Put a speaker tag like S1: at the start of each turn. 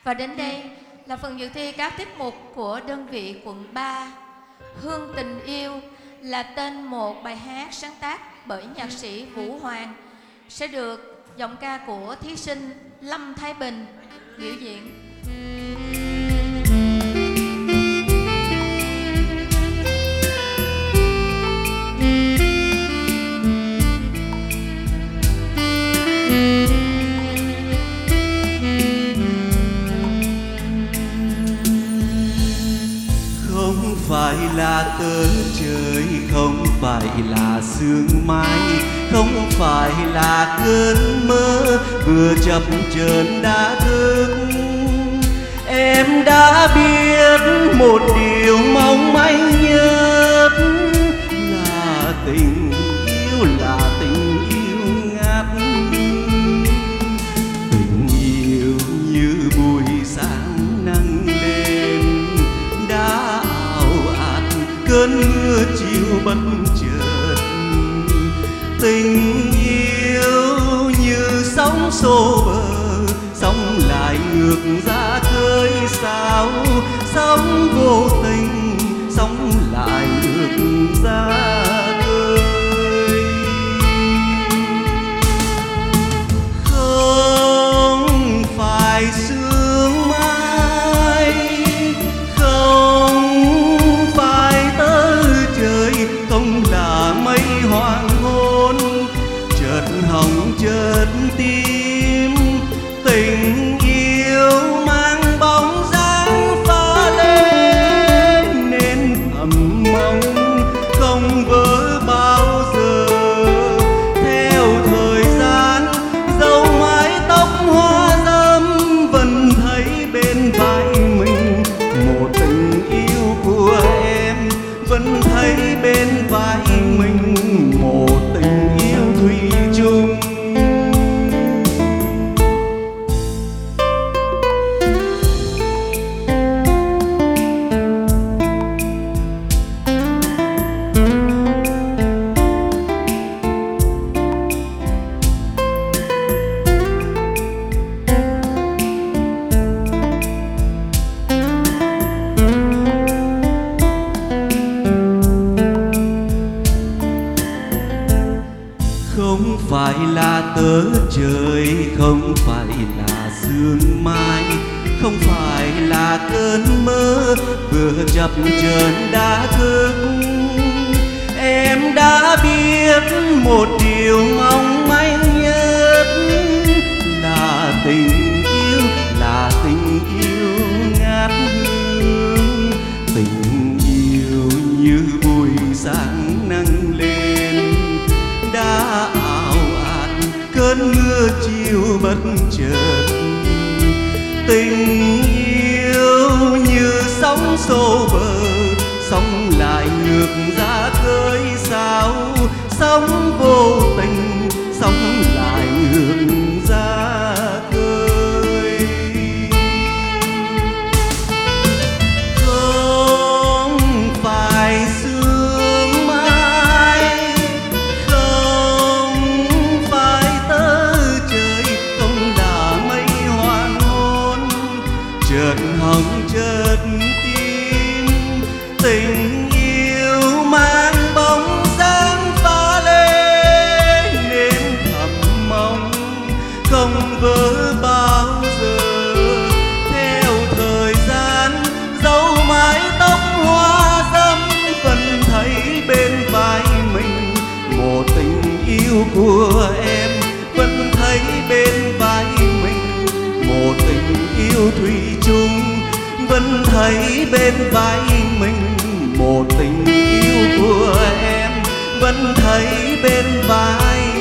S1: Và đến đây là phần dự thi các tiết mục của đơn vị quận 3. Hương Tình Yêu là tên một bài hát sáng tác bởi nhạc sĩ Vũ Hoàng, sẽ được giọng ca của thí sinh Lâm Thái Bình biểu diễn.
S2: Không phải là tớ trời, không phải là sương mai, không phải là cơn mơ vừa chập chờn đã thức. Em đã biết một điều mong manh nhất là tình yêu, là tình yêu ngát. Tình yêu như buổi sáng nắng lên đã ảo ạt cơn mưa chiều bất chợt. Tình yêu như sóng xô bờ, sóng lại ngược ra khơi sao. Sóng vô tình, sóng lại ngược ra khơi. Không phải sương mai, không phải tơ trời, không là mây hoàng hôn chợt hồng chợt tím. Tình yêu mang bóng dáng pha lên nên thầm mong không vỡ bao giờ. Theo thời gian dấu mái tóc hoa râm vẫn thấy bên vai mình một tình yêu của em, vẫn thấy bên vai mình một tình yêu thủy chung. Không phải là tớ trời, không phải là sương mai, không phải là cơn mơ vừa chập chờn đã thức. Em đã biết một điều mong manh nhất là tình yêu, là tình yêu ngát hương. Tình yêu như buổi sáng nắng lên đã ảo ạt cơn mưa chiều bất chợt. Tình yêu như sóng xô bờ, sóng lại ngược ra khơi sao. Sóng vô tình, sóng lại ngược ra khơi. Không phải sương mai, không phải tơ trời, không là mây hoàng hôn chợt hồng chợt tím. Tình yêu mang bóng dáng pha lên nên thầm mong không vỡ bao giờ. Theo thời gian dấu mái tóc hoa râm vẫn thấy bên vai mình một tình yêu của em, vẫn thấy bên vai mình một tình yêu thủy chung, vẫn thấy bên vai mình một tình yêu của em, vẫn thấy bên vai